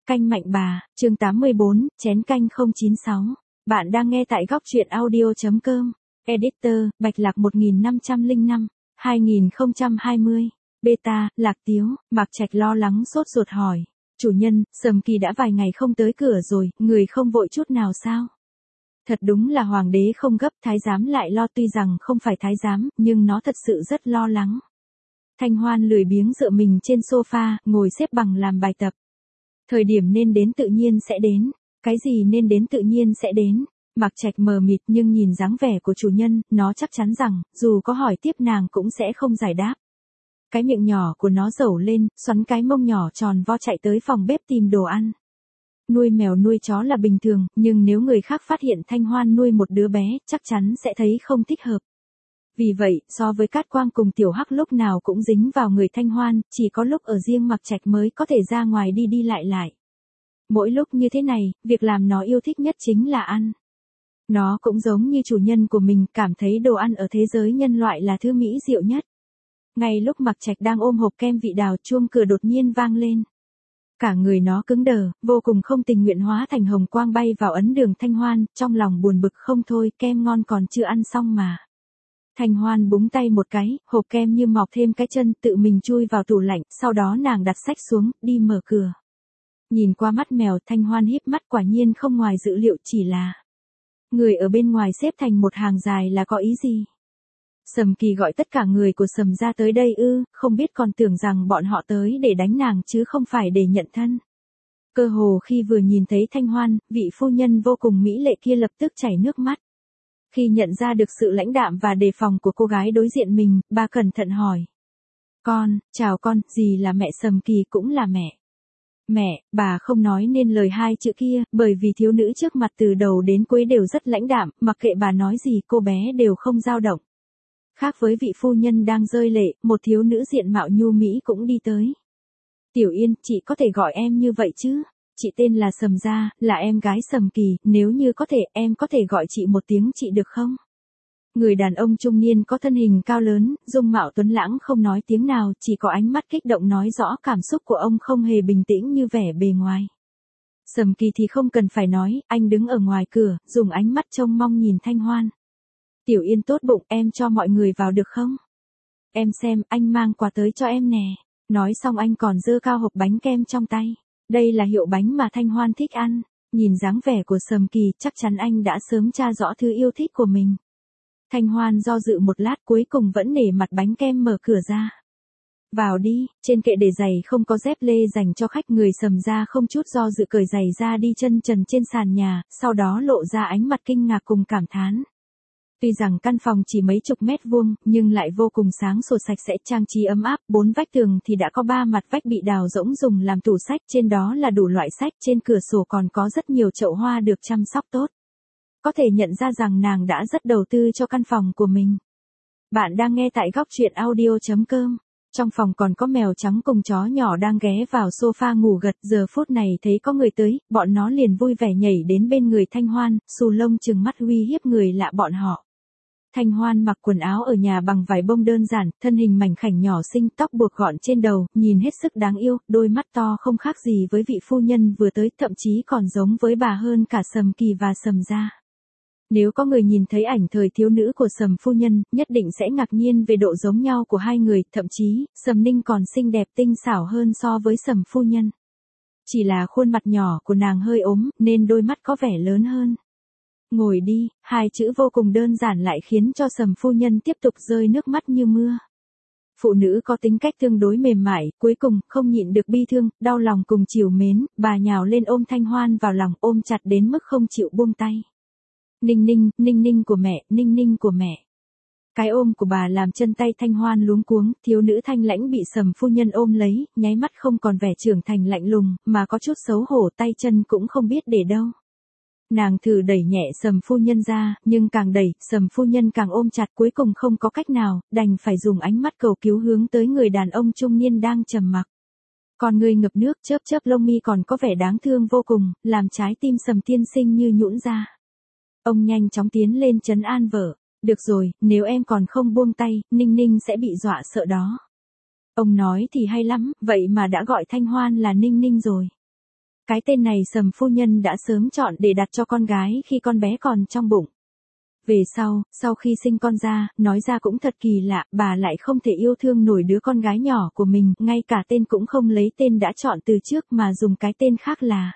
Canh Mạnh Bà, chương 84, chén canh 096. Bạn đang nghe tại góc truyện audio.com. Editor, Bạch Lạc 1505, 2020. Beta, Lạc Tiếu, Mạc Trạch lo lắng sốt ruột hỏi. Chủ nhân, Sầm Kỳ đã vài ngày không tới cửa rồi, người không vội chút nào sao? Thật đúng là hoàng đế không gấp, thái giám lại lo, tuy rằng không phải thái giám, nhưng nó thật sự rất lo lắng. Thanh Hoan lười biếng dựa mình trên sofa, ngồi xếp bằng làm bài tập. Thời điểm nên đến tự nhiên sẽ đến. Cái gì nên đến tự nhiên sẽ đến? Mạc Trạch mờ mịt nhưng nhìn dáng vẻ của chủ nhân, nó chắc chắn rằng, dù có hỏi tiếp nàng cũng sẽ không giải đáp. Cái miệng nhỏ của nó rẩu lên, xoắn cái mông nhỏ tròn vo chạy tới phòng bếp tìm đồ ăn. Nuôi mèo nuôi chó là bình thường, nhưng nếu người khác phát hiện Thanh Hoan nuôi một đứa bé, chắc chắn sẽ thấy không thích hợp. Vì vậy, so với Cát Quang cùng Tiểu Hắc lúc nào cũng dính vào người Thanh Hoan, chỉ có lúc ở riêng Mạc Trạch mới có thể ra ngoài đi đi lại lại. Mỗi lúc như thế này, việc làm nó yêu thích nhất chính là ăn. Nó cũng giống như chủ nhân của mình, cảm thấy đồ ăn ở thế giới nhân loại là thứ mỹ diệu nhất. Ngay lúc Mạc Trạch đang ôm hộp kem vị đào, chuông cửa đột nhiên vang lên. Cả người nó cứng đờ, vô cùng không tình nguyện hóa thành hồng quang bay vào ấn đường Thanh Hoan, trong lòng buồn bực không thôi, kem ngon còn chưa ăn xong mà. Thanh Hoan búng tay một cái, hộp kem như mọc thêm cái chân, tự mình chui vào tủ lạnh, sau đó nàng đặt sách xuống, đi mở cửa. Nhìn qua mắt mèo, Thanh Hoan híp mắt, quả nhiên không ngoài dự liệu, chỉ là người ở bên ngoài xếp thành một hàng dài là có ý gì? Sầm Kỳ gọi tất cả người của Sầm gia tới đây ư? Không biết, còn tưởng rằng bọn họ tới để đánh nàng chứ không phải để nhận thân. Cơ hồ khi vừa nhìn thấy Thanh Hoan, vị phu nhân vô cùng mỹ lệ kia lập tức chảy nước mắt. Khi nhận ra được sự lãnh đạm và đề phòng của cô gái đối diện mình, bà cẩn thận hỏi. Chào con, dì là mẹ Sầm Kỳ cũng là mẹ. Mẹ, bà không nói nên lời hai chữ kia, bởi vì thiếu nữ trước mặt từ đầu đến cuối đều rất lãnh đạm, mặc kệ bà nói gì cô bé đều không dao động. Khác với vị phu nhân đang rơi lệ, một thiếu nữ diện mạo nhu mỹ cũng đi tới. Tiểu Yên, chị có thể gọi em như vậy chứ? Chị tên là Sầm Gia, là em gái Sầm Kỳ, nếu như có thể, em có thể gọi chị một tiếng chị được không? Người đàn ông trung niên có thân hình cao lớn, dung mạo tuấn lãng không nói tiếng nào, chỉ có ánh mắt kích động nói rõ cảm xúc của ông không hề bình tĩnh như vẻ bề ngoài. Sầm Kỳ thì không cần phải nói, anh đứng ở ngoài cửa, dùng ánh mắt trông mong nhìn Thanh Hoan. Tiểu Yên tốt bụng, em cho mọi người vào được không? Em xem, anh mang quà tới cho em nè. Nói xong anh còn giơ cao hộp bánh kem trong tay. Đây là hiệu bánh mà Thanh Hoan thích ăn. Nhìn dáng vẻ của Sầm Kỳ, chắc chắn anh đã sớm tra rõ thứ yêu thích của mình. Thanh Hoan do dự một lát, cuối cùng vẫn nể mặt bánh kem mở cửa ra. Vào đi, trên kệ để giày không có dép lê dành cho khách. Người Sầm gia không chút do dự cởi giày ra đi chân trần trên sàn nhà, sau đó lộ ra ánh mặt kinh ngạc cùng cảm thán. Tuy rằng căn phòng chỉ mấy chục mét vuông, nhưng lại vô cùng sáng sủa sạch sẽ, trang trí ấm áp, 4 vách tường thì đã có 3 mặt vách bị đào rỗng dùng làm tủ sách, trên đó là đủ loại sách, trên cửa sổ còn có rất nhiều chậu hoa được chăm sóc tốt. Có thể nhận ra rằng nàng đã rất đầu tư cho căn phòng của mình. Bạn đang nghe tại góc truyện audio.com. Trong phòng còn có mèo trắng cùng chó nhỏ đang ghé vào sofa ngủ gật, giờ phút này thấy có người tới, bọn nó liền vui vẻ nhảy đến bên người Thanh Hoan, xù lông trừng mắt uy hiếp người lạ bọn họ. Thanh Hoan mặc quần áo ở nhà bằng vải bông đơn giản, thân hình mảnh khảnh nhỏ xinh, tóc buộc gọn trên đầu, nhìn hết sức đáng yêu, đôi mắt to không khác gì với vị phu nhân vừa tới, thậm chí còn giống với bà hơn cả Sầm Kỳ và Sầm gia. Nếu có người nhìn thấy ảnh thời thiếu nữ của Sầm phu nhân, nhất định sẽ ngạc nhiên về độ giống nhau của hai người, thậm chí, Sầm Ninh còn xinh đẹp tinh xảo hơn so với Sầm phu nhân. Chỉ là khuôn mặt nhỏ của nàng hơi ốm, nên đôi mắt có vẻ lớn hơn. Ngồi đi, hai chữ vô cùng đơn giản lại khiến cho Sầm phu nhân tiếp tục rơi nước mắt như mưa. Phụ nữ có tính cách tương đối mềm mại, cuối cùng, không nhịn được bi thương, đau lòng cùng trìu mến, bà nhào lên ôm Thanh Hoan vào lòng, ôm chặt đến mức không chịu buông tay. Ninh ninh, ninh ninh của mẹ, ninh ninh của mẹ. Cái ôm của bà làm chân tay Thanh Hoan luống cuống, thiếu nữ thanh lãnh bị Sầm phu nhân ôm lấy, nháy mắt không còn vẻ trưởng thành lạnh lùng, mà có chút xấu hổ, tay chân cũng không biết để đâu. Nàng thử đẩy nhẹ Sầm phu nhân ra, nhưng càng đẩy, Sầm phu nhân càng ôm chặt, cuối cùng không có cách nào, đành phải dùng ánh mắt cầu cứu hướng tới người đàn ông trung niên đang trầm mặc. Con người ngập nước, chớp chớp lông mi còn có vẻ đáng thương vô cùng, làm trái tim Sầm tiên sinh như nhũn ra. Ông nhanh chóng tiến lên trấn an vợ. Được rồi, nếu em còn không buông tay, Ninh Ninh sẽ bị dọa sợ đó. Ông nói thì hay lắm, vậy mà đã gọi Thanh Hoan là Ninh Ninh rồi. Cái tên này Sầm phu nhân đã sớm chọn để đặt cho con gái khi con bé còn trong bụng. Về sau khi sinh con ra, nói ra cũng thật kỳ lạ, bà lại không thể yêu thương nổi đứa con gái nhỏ của mình, ngay cả tên cũng không lấy tên đã chọn từ trước mà dùng cái tên khác là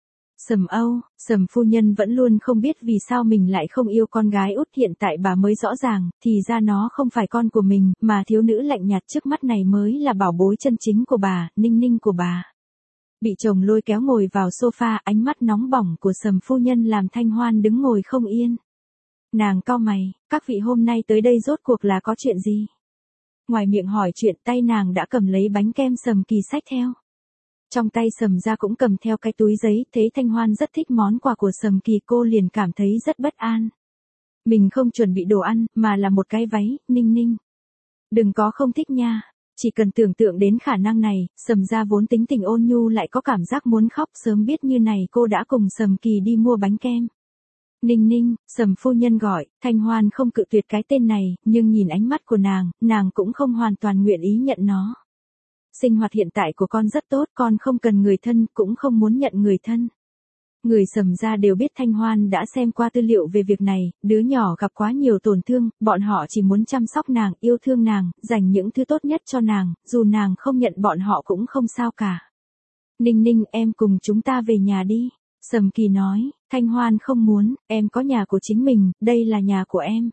Sầm Âu. Sầm phu nhân vẫn luôn không biết vì sao mình lại không yêu con gái út, hiện tại bà mới rõ ràng, thì ra nó không phải con của mình, mà thiếu nữ lạnh nhạt trước mắt này mới là bảo bối chân chính của bà, Ninh Ninh của bà. Bị chồng lôi kéo ngồi vào sofa, ánh mắt nóng bỏng của Sầm phu nhân làm Thanh Hoan đứng ngồi không yên. Nàng cau mày, các vị hôm nay tới đây rốt cuộc là có chuyện gì? Ngoài miệng hỏi chuyện, tay nàng đã cầm lấy bánh kem Sầm Kỳ xách theo. Trong tay Sầm ra cũng cầm theo cái túi giấy, thấy Thanh Hoan rất thích món quà của Sầm Kỳ, cô liền cảm thấy rất bất an. Mình không chuẩn bị đồ ăn, mà là một cái váy, Ninh Ninh. Đừng có không thích nha, chỉ cần tưởng tượng đến khả năng này, Sầm ra vốn tính tình ôn nhu lại có cảm giác muốn khóc, sớm biết như này cô đã cùng Sầm Kỳ đi mua bánh kem. Ninh Ninh, Sầm phu nhân gọi, Thanh Hoan không cự tuyệt cái tên này, nhưng nhìn ánh mắt của nàng cũng không hoàn toàn nguyện ý nhận nó. Sinh hoạt hiện tại của con rất tốt, con không cần người thân, cũng không muốn nhận người thân. Người Sầm ra đều biết Thanh Hoan đã xem qua tư liệu về việc này, đứa nhỏ gặp quá nhiều tổn thương, bọn họ chỉ muốn chăm sóc nàng, yêu thương nàng, dành những thứ tốt nhất cho nàng, dù nàng không nhận bọn họ cũng không sao cả. Ninh Ninh, em cùng chúng ta về nhà đi. Sầm Kỳ nói, Thanh Hoan không muốn, em có nhà của chính mình, đây là nhà của em.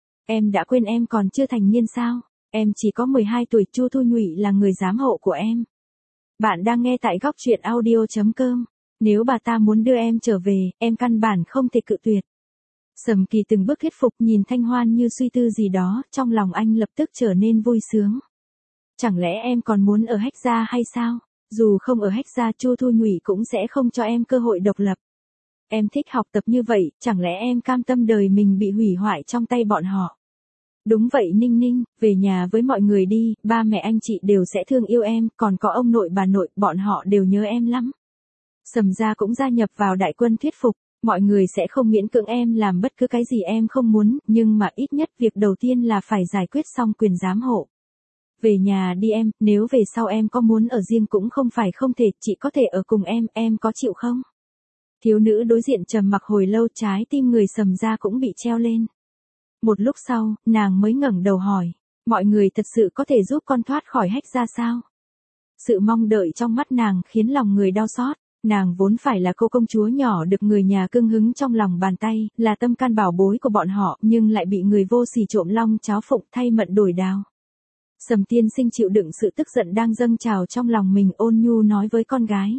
Em đã quên em còn chưa thành niên sao? Em chỉ có 12 tuổi, Chu Thu Nhụy là người giám hộ của em. Bạn đang nghe tại góc truyện audio.com. Nếu bà ta muốn đưa em trở về, em căn bản không thể cự tuyệt. Sầm Kỳ từng bước thuyết phục, nhìn Thanh Hoan như suy tư gì đó, trong lòng anh lập tức trở nên vui sướng. Chẳng lẽ em còn muốn ở Hách Gia hay sao? Dù không ở Hách Gia, Chu Thu Nhụy cũng sẽ không cho em cơ hội độc lập. Em thích học tập như vậy, chẳng lẽ em cam tâm đời mình bị hủy hoại trong tay bọn họ? Đúng vậy Ninh Ninh, về nhà với mọi người đi, ba mẹ anh chị đều sẽ thương yêu em, còn có ông nội bà nội, bọn họ đều nhớ em lắm. Sầm ra cũng gia nhập vào đại quân thuyết phục, mọi người sẽ không miễn cưỡng em làm bất cứ cái gì em không muốn, nhưng mà ít nhất việc đầu tiên là phải giải quyết xong quyền giám hộ. Về nhà đi em, nếu về sau em có muốn ở riêng cũng không phải không thể, chị có thể ở cùng em có chịu không? Thiếu nữ đối diện trầm mặc hồi lâu, trái tim người Sầm ra cũng bị treo lên. Một lúc sau, nàng mới ngẩng đầu hỏi, mọi người thật sự có thể giúp con thoát khỏi Hách Gia sao? Sự mong đợi trong mắt nàng khiến lòng người đau xót, nàng vốn phải là cô công chúa nhỏ được người nhà cưng hứng trong lòng bàn tay, là tâm can bảo bối của bọn họ, nhưng lại bị người vô sỉ trộm long cháo phụng thay mận đổi đao. Sầm tiên sinh chịu đựng sự tức giận đang dâng trào trong lòng mình, ôn nhu nói với con gái.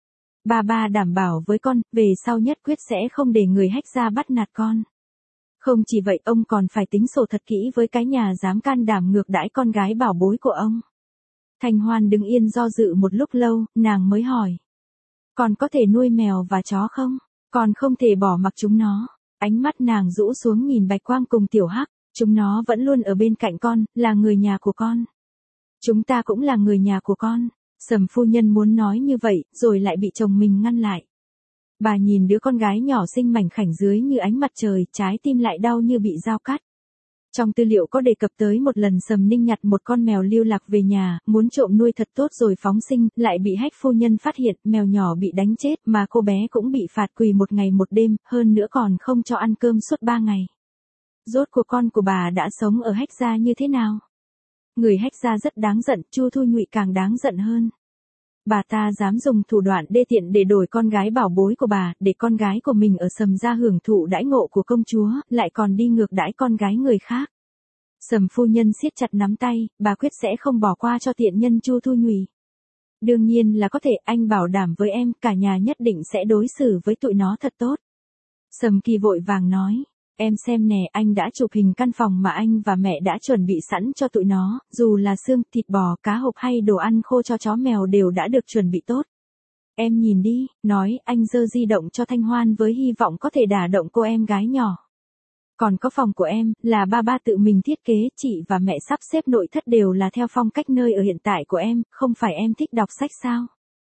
Ba đảm bảo với con, về sau nhất quyết sẽ không để người Hách Gia bắt nạt con. Không chỉ vậy, ông còn phải tính sổ thật kỹ với cái nhà dám can đảm ngược đãi con gái bảo bối của ông. Thanh Hoan đứng yên do dự một lúc lâu, nàng mới hỏi. Còn có thể nuôi mèo và chó không? Còn không thể bỏ mặc chúng nó. Ánh mắt nàng rũ xuống nhìn Bạch Quang cùng Tiểu Hắc, chúng nó vẫn luôn ở bên cạnh con, là người nhà của con. Chúng ta cũng là người nhà của con. Sầm phu nhân muốn nói như vậy, rồi lại bị chồng mình ngăn lại. Bà nhìn đứa con gái nhỏ xinh mảnh khảnh dưới như ánh mặt trời, trái tim lại đau như bị dao cắt. Trong tư liệu có đề cập tới một lần Sầm Ninh nhặt một con mèo lưu lạc về nhà, muốn trộm nuôi thật tốt rồi phóng sinh, lại bị Hách phu nhân phát hiện, mèo nhỏ bị đánh chết, mà cô bé cũng bị phạt quỳ 1 ngày 1 đêm, hơn nữa còn không cho ăn cơm suốt 3 ngày. Rốt cuộc con của bà đã sống ở Hách Gia như thế nào? Người Hách Gia rất đáng giận, Chu Thu Nhụy càng đáng giận hơn. Bà ta dám dùng thủ đoạn đê tiện để đổi con gái bảo bối của bà, để con gái của mình ở Sầm gia hưởng thụ đãi ngộ của công chúa, lại còn đi ngược đãi con gái người khác. Sầm phu nhân siết chặt nắm tay, bà quyết sẽ không bỏ qua cho tiện nhân Chu Thu Nhụy. Đương nhiên là có thể, anh bảo đảm với em, cả nhà nhất định sẽ đối xử với tụi nó thật tốt. Sầm Kỳ vội vàng nói. Em xem nè, anh đã chụp hình căn phòng mà anh và mẹ đã chuẩn bị sẵn cho tụi nó, dù là xương, thịt bò, cá hộp hay đồ ăn khô cho chó mèo đều đã được chuẩn bị tốt. Em nhìn đi, nói, anh giơ di động cho Thanh Hoan với hy vọng có thể đả động cô em gái nhỏ. Còn có phòng của em, là ba tự mình thiết kế, chị và mẹ sắp xếp nội thất đều là theo phong cách nơi ở hiện tại của em, không phải em thích đọc sách sao?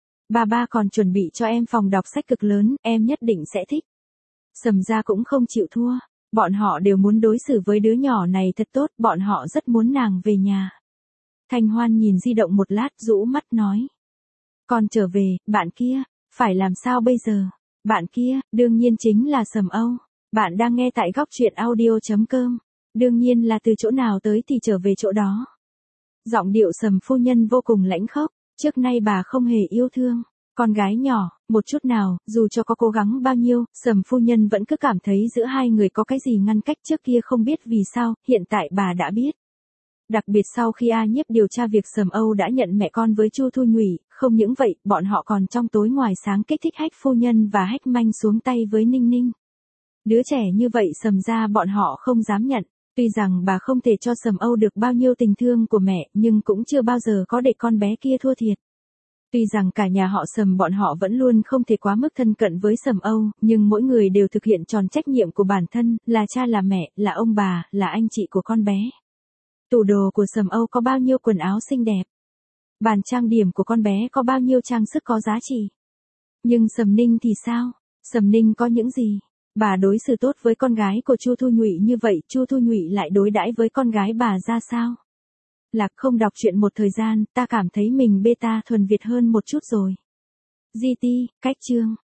Ba còn chuẩn bị cho em phòng đọc sách cực lớn, em nhất định sẽ thích. Sầm gia cũng không chịu thua. Bọn họ đều muốn đối xử với đứa nhỏ này thật tốt, bọn họ rất muốn nàng về nhà. Thanh Hoan nhìn di động một lát, rũ mắt nói. Con trở về, bạn kia, Phải làm sao bây giờ? Bạn kia, đương nhiên chính là Sầm Âu. Bạn đang nghe tại góc chuyện audio.com. Đương nhiên là từ chỗ nào tới thì trở về chỗ đó. Giọng điệu Sầm phu nhân vô cùng lãnh khốc, trước nay bà không hề yêu thương con gái nhỏ, một chút nào, dù cho có cố gắng bao nhiêu, Sầm phu nhân vẫn cứ cảm thấy giữa hai người có cái gì ngăn cách trước kia không biết vì sao, hiện tại bà đã biết. Đặc biệt sau khi A Nhiếp điều tra việc Sầm Âu đã nhận mẹ con với Chu Thu Nhụy, không những vậy, bọn họ còn trong tối ngoài sáng kích thích Hách phu nhân và Hách Manh xuống tay với Ninh Ninh. Đứa trẻ như vậy Sầm ra bọn họ không dám nhận. Tuy rằng bà không thể cho Sầm Âu được bao nhiêu tình thương của mẹ, nhưng cũng chưa bao giờ có để con bé kia thua thiệt. Tuy rằng cả nhà họ Sầm bọn họ vẫn luôn không thể quá mức thân cận với Sầm Âu, nhưng mỗi người đều thực hiện tròn trách nhiệm của bản thân, là cha là mẹ, là ông bà, là anh chị của con bé. Tủ đồ của Sầm Âu có bao nhiêu quần áo xinh đẹp. Bàn trang điểm của con bé có bao nhiêu trang sức có giá trị. Nhưng Sầm Ninh thì sao? Sầm Ninh có những gì? Bà đối xử tốt với con gái của Chu Thu Nhụy như vậy, Chu Thu Nhụy lại đối đãi với con gái bà ra sao? Lạc không đọc truyện một thời gian, ta cảm thấy mình beta thuần Việt hơn một chút rồi. GT, cách chương.